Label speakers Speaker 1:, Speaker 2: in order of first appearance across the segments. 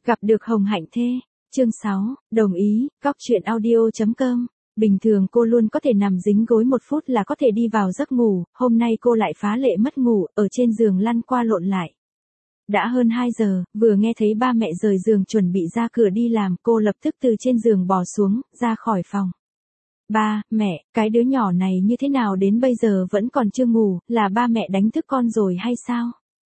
Speaker 1: Gặp được Hồng Hạnh Thê. Chương 6, đồng ý, Cóc truyện audio.com. Bình thường cô luôn có thể nằm dính gối 1 phút là có thể đi vào giấc ngủ, hôm nay cô lại phá lệ mất ngủ, ở trên giường lăn qua lộn lại. Đã hơn 2 giờ, vừa nghe thấy ba mẹ rời giường chuẩn bị ra cửa đi làm, cô lập tức từ trên giường bò xuống, ra khỏi phòng. Ba, mẹ, cái đứa nhỏ này như thế nào đến bây giờ vẫn còn chưa ngủ, là ba mẹ đánh thức con rồi hay sao?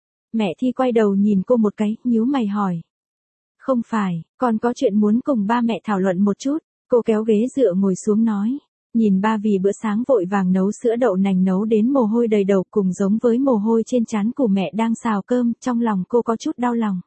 Speaker 1: Mẹ Thi quay đầu nhìn cô một cái, nhíu mày hỏi. Không phải, con có chuyện muốn cùng ba mẹ thảo luận một chút. Cô kéo ghế dựa ngồi xuống nói. Nhìn ba vì bữa sáng vội vàng nấu sữa đậu nành nấu đến mồ hôi đầy đầu cùng giống với mồ hôi trên trán của mẹ đang xào cơm, trong lòng cô có chút đau lòng.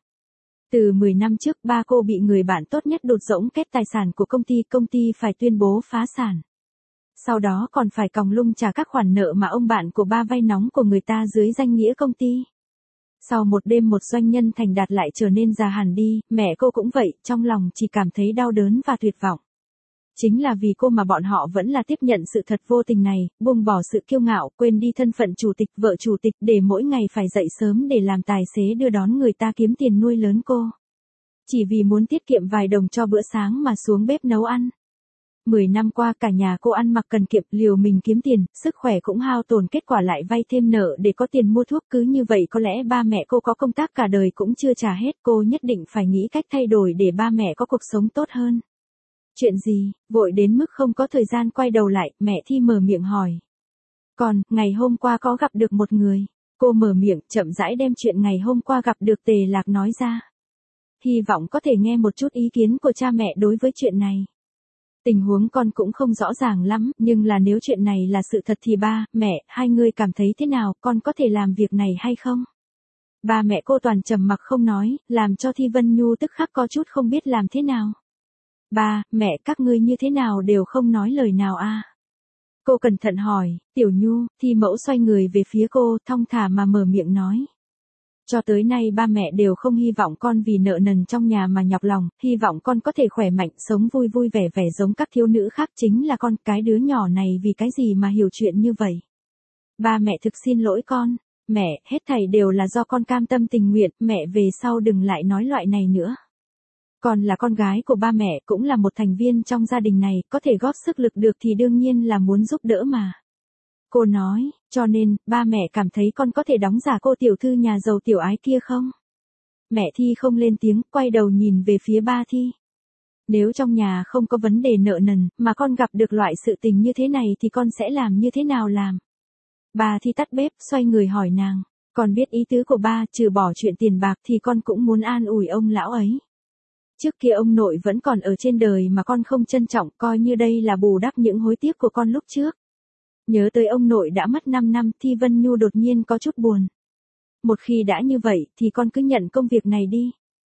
Speaker 1: Từ 10 năm trước ba cô bị người bạn tốt nhất đột rỗng kết tài sản của công ty phải tuyên bố phá sản. Sau đó còn phải còng lưng trả các khoản nợ mà ông bạn của ba vay nóng của người ta dưới danh nghĩa công ty. Sau một đêm một doanh nhân thành đạt lại trở nên già hẳn đi, mẹ cô cũng vậy, trong lòng chỉ cảm thấy đau đớn và tuyệt vọng. Chính là vì cô mà bọn họ vẫn là tiếp nhận sự thật vô tình này, buông bỏ sự kiêu ngạo, quên đi thân phận chủ tịch, vợ chủ tịch để mỗi ngày phải dậy sớm để làm tài xế đưa đón người ta kiếm tiền nuôi lớn cô. Chỉ vì muốn tiết kiệm vài đồng cho bữa sáng mà xuống bếp nấu ăn. 10 năm qua cả nhà cô ăn mặc cần kiệm, liều mình kiếm tiền, sức khỏe cũng hao tổn, kết quả lại vay thêm nợ để có tiền mua thuốc, cứ như vậy có lẽ ba mẹ cô có công tác cả đời cũng chưa trả hết, cô nhất định phải nghĩ cách thay đổi để ba mẹ có cuộc sống tốt hơn. Chuyện gì, vội đến mức không có thời gian quay đầu lại, mẹ Thi mở miệng hỏi. Còn, ngày hôm qua có gặp được một người. Cô mở miệng, chậm rãi đem chuyện ngày hôm qua gặp được Tề Lạc nói ra. Hy vọng có thể nghe một chút ý kiến của cha mẹ đối với chuyện này. Tình huống con cũng không rõ ràng lắm, nhưng là nếu chuyện này là sự thật thì ba, mẹ, hai người cảm thấy thế nào, con có thể làm việc này hay không? Ba mẹ cô toàn trầm mặc không nói, làm cho Thi Vân Nhu tức khắc có chút không biết làm thế nào. Ba, mẹ, các ngươi như thế nào đều không nói lời nào à? Cô cẩn thận hỏi, Tiểu Nhu, Thi mẫu xoay người về phía cô, thong thả mà mở miệng nói. Cho tới nay ba mẹ đều không hy vọng con vì nợ nần trong nhà mà nhọc lòng, hy vọng con có thể khỏe mạnh, sống vui vui vẻ vẻ giống các thiếu nữ khác, chính là con, cái đứa nhỏ này vì cái gì mà hiểu chuyện như vậy. Ba mẹ thực xin lỗi con, mẹ, hết thảy đều là do con cam tâm tình nguyện, mẹ về sau đừng lại nói loại này nữa. Con là con gái của ba mẹ, cũng là một thành viên trong gia đình này, có thể góp sức lực được thì đương nhiên là muốn giúp đỡ mà. Cô nói, cho nên, ba mẹ cảm thấy con có thể đóng giả cô tiểu thư nhà giàu tiểu ái kia không? Mẹ Thi không lên tiếng, quay đầu nhìn về phía ba Thi. Nếu trong nhà không có vấn đề nợ nần, mà con gặp được loại sự tình như thế này thì con sẽ làm như thế nào làm? Ba Thi tắt bếp, xoay người hỏi nàng, con biết ý tứ của ba, trừ bỏ chuyện tiền bạc thì con cũng muốn an ủi ông lão ấy. Trước kia ông nội vẫn còn ở trên đời mà con không trân trọng, coi như đây là bù đắp những hối tiếc của con lúc trước. Nhớ tới ông nội đã mất 5 năm, Thi Vân Nhu đột nhiên có chút buồn. Một khi đã như vậy thì con cứ nhận công việc này đi.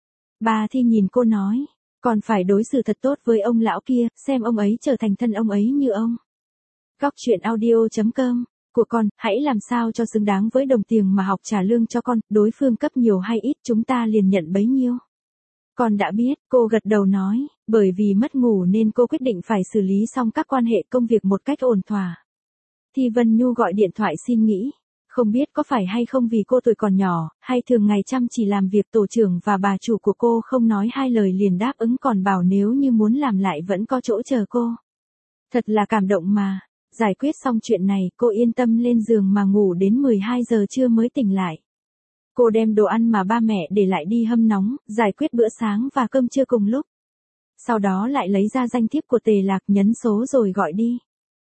Speaker 1: Bà Thi nhìn cô nói, con phải đối xử thật tốt với ông lão kia, xem ông ấy trở thành thân ông ấy như ông. Cóc truyện audio.com, của con, hãy làm sao cho xứng đáng với đồng tiền mà học trả lương cho con, đối phương cấp nhiều hay ít chúng ta liền nhận bấy nhiêu. Con đã biết, cô gật đầu nói, bởi vì mất ngủ nên cô quyết định phải xử lý xong các quan hệ công việc một cách ổn thỏa. Thi Vân Nhu gọi điện thoại xin nghỉ, không biết có phải hay không vì cô tuổi còn nhỏ, hay thường ngày chăm chỉ làm việc, tổ trưởng và bà chủ của cô không nói hai lời liền đáp ứng, còn bảo nếu như muốn làm lại vẫn có chỗ chờ cô. Thật là cảm động mà, giải quyết xong chuyện này, cô yên tâm lên giường mà ngủ đến 12 giờ trưa mới tỉnh lại. Cô đem đồ ăn mà ba mẹ để lại đi hâm nóng, giải quyết bữa sáng và cơm trưa cùng lúc. Sau đó lại lấy ra danh thiếp của Tề Lạc, nhấn số rồi gọi đi.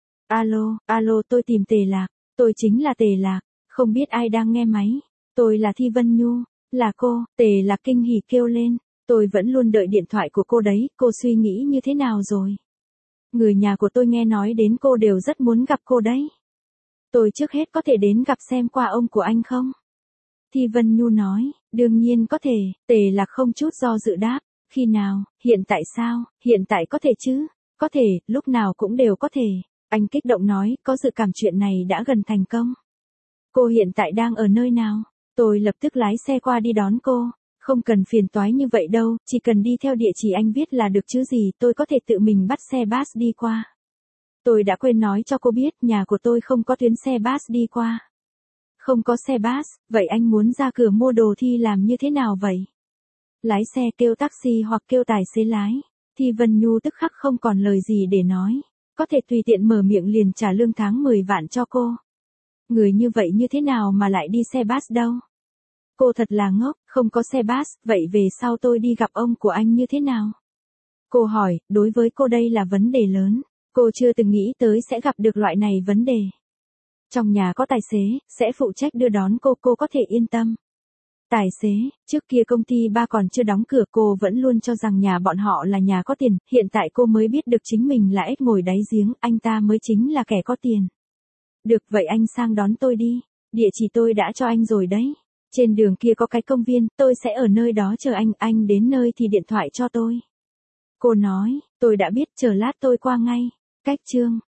Speaker 1: Alo, tôi tìm Tề Lạc, tôi chính là Tề Lạc, không biết ai đang nghe máy. Tôi là Thi Vân Nhu, là cô. Tề Lạc kinh hỉ kêu lên, tôi vẫn luôn đợi điện thoại của cô đấy, cô suy nghĩ như thế nào rồi? Người nhà của tôi nghe nói đến cô đều rất muốn gặp cô đấy. Tôi trước hết có thể đến gặp xem qua ông của anh không? Thi Vân Nhu nói, đương nhiên có thể. Tề Lạc không chút do dự đáp, khi nào, hiện tại sao, hiện tại có thể chứ? Có thể, lúc nào cũng đều có thể. Anh kích động nói, có dự cảm chuyện này đã gần thành công. Cô hiện tại đang ở nơi nào? Tôi lập tức lái xe qua đi đón cô. Không cần phiền toái như vậy đâu, chỉ cần đi theo địa chỉ anh viết là được chứ gì, tôi có thể tự mình bắt xe bus đi qua. Tôi đã quên nói cho cô biết, nhà của tôi không có tuyến xe bus đi qua. Không có xe bus, vậy anh muốn ra cửa mua đồ thì làm như thế nào vậy? Lái xe kêu taxi hoặc kêu tài xế lái. Thi Vân Nhu tức khắc không còn lời gì để nói. Có thể tùy tiện mở miệng liền trả lương tháng 10 vạn cho cô. Người như vậy như thế nào mà lại đi xe bus đâu? Cô thật là ngốc, không có xe bus, vậy về sau tôi đi gặp ông của anh như thế nào? Cô hỏi, đối với cô đây là vấn đề lớn. Cô chưa từng nghĩ tới sẽ gặp được loại này vấn đề. Trong nhà có tài xế, sẽ phụ trách đưa đón cô có thể yên tâm. Tài xế, trước kia công ty ba còn chưa đóng cửa cô vẫn luôn cho rằng nhà bọn họ là nhà có tiền, hiện tại cô mới biết được chính mình là ếch ngồi đáy giếng, anh ta mới chính là kẻ có tiền. Được vậy anh sang đón tôi đi, địa chỉ tôi đã cho anh rồi đấy. Trên đường kia có cái công viên, tôi sẽ ở nơi đó chờ anh đến nơi thì điện thoại cho tôi. Cô nói, tôi đã biết chờ lát tôi qua ngay. Cách chương